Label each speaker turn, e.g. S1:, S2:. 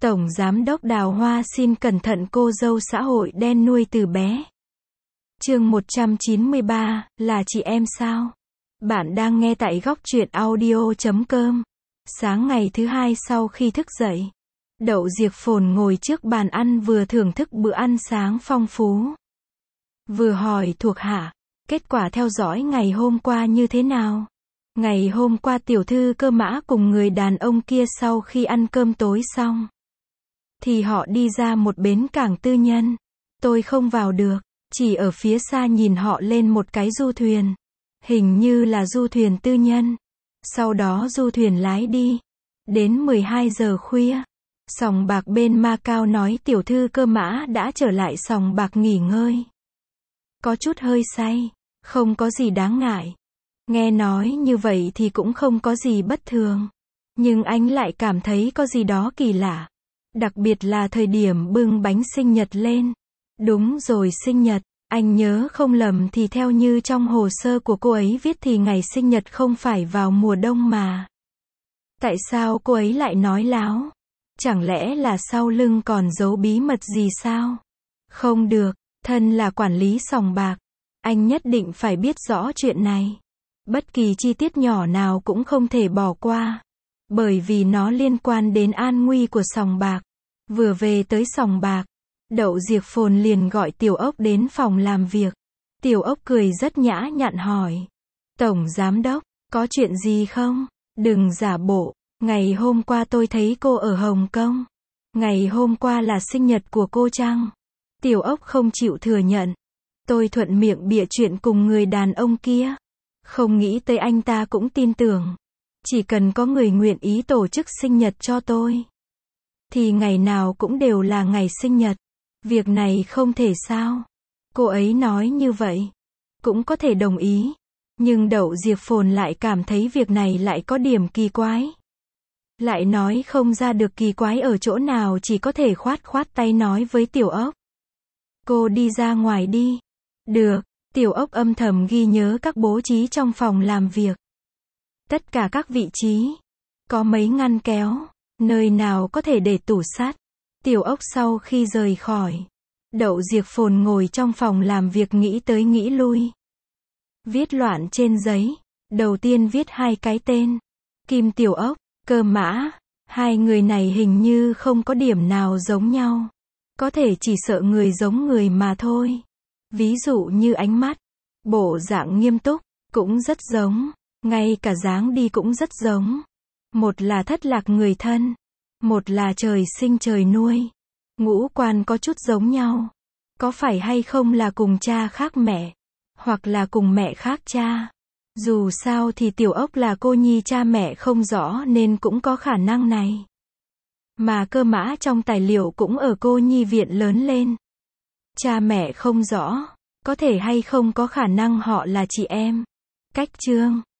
S1: Tổng Giám đốc Đào Hoa xin cẩn thận cô dâu xã hội đen nuôi từ bé. Chương 193, là chị em sao? Bạn đang nghe tại góc truyện audio.com. Sáng ngày thứ hai sau khi thức dậy, Đậu Diệc Phồn ngồi trước bàn ăn vừa thưởng thức bữa ăn sáng phong phú, vừa hỏi thuộc hạ, kết quả theo dõi ngày hôm qua như thế nào? Ngày hôm qua tiểu thư Cơ Mã cùng người đàn ông kia sau khi ăn cơm tối xong, thì họ đi ra một bến cảng tư nhân. Tôi không vào được, chỉ ở phía xa nhìn họ lên một cái du thuyền. Hình như là du thuyền tư nhân. Sau đó du thuyền lái đi. Đến 12 giờ khuya, sòng bạc bên Macau nói tiểu thư Cơ Mã đã trở lại sòng bạc nghỉ ngơi. Có chút hơi say, không có gì đáng ngại. Nghe nói như vậy thì cũng không có gì bất thường. Nhưng anh lại cảm thấy có gì đó kỳ lạ. Đặc biệt là thời điểm bưng bánh sinh nhật lên. Đúng rồi, sinh nhật. Anh nhớ không lầm thì theo như trong hồ sơ của cô ấy viết thì ngày sinh nhật không phải vào mùa đông mà. Tại sao cô ấy lại nói láo? Chẳng lẽ là sau lưng còn giấu bí mật gì sao? Không được, thân là quản lý sòng bạc, anh nhất định phải biết rõ chuyện này. Bất kỳ chi tiết nhỏ nào cũng không thể bỏ qua. Bởi vì nó liên quan đến an nguy của sòng bạc. Vừa về tới sòng bạc, Đậu Diệc Phồn liền gọi Tiểu Ốc đến phòng làm việc. Tiểu Ốc cười rất nhã nhặn hỏi. Tổng Giám đốc, có chuyện gì không? Đừng giả bộ, ngày hôm qua tôi thấy cô ở Hồng Kông. Ngày hôm qua là sinh nhật của cô chăng? Tiểu Ốc không chịu thừa nhận. Tôi thuận miệng bịa chuyện cùng người đàn ông kia. Không nghĩ tới anh ta cũng tin tưởng. Chỉ cần có người nguyện ý tổ chức sinh nhật cho tôi, thì ngày nào cũng đều là ngày sinh nhật. Việc này không thể sao? Cô ấy nói như vậy, cũng có thể đồng ý. Nhưng Đậu Diệc Phồn lại cảm thấy việc này lại có điểm kỳ quái. Lại nói không ra được kỳ quái ở chỗ nào, chỉ có thể khoát khoát tay nói với Tiểu Ốc. Cô đi ra ngoài đi. Được, Tiểu Ốc âm thầm ghi nhớ các bố trí trong phòng làm việc. Tất cả các vị trí. Có mấy ngăn kéo, nơi nào có thể để tủ sắt. Tiểu Ốc sau khi rời khỏi, Đậu Diệc Phồn ngồi trong phòng làm việc nghĩ tới nghĩ lui. Viết loạn trên giấy. Đầu tiên viết hai cái tên. Kim Tiểu Ốc, Cơ Mã. Hai người này hình như không có điểm nào giống nhau. Có thể chỉ sợ người giống người mà thôi. Ví dụ như ánh mắt, bộ dạng nghiêm túc, cũng rất giống. Ngay cả dáng đi cũng rất giống. Một là thất lạc người thân, một là trời sinh trời nuôi. Ngũ quan có chút giống nhau. Có phải hay không là cùng cha khác mẹ, hoặc là cùng mẹ khác cha. Dù sao thì Tiểu Ốc là cô nhi cha mẹ không rõ nên cũng có khả năng này. Mà Cơ Mã trong tài liệu cũng ở cô nhi viện lớn lên. Cha mẹ không rõ, có thể hay không có khả năng họ là chị em. Cách chương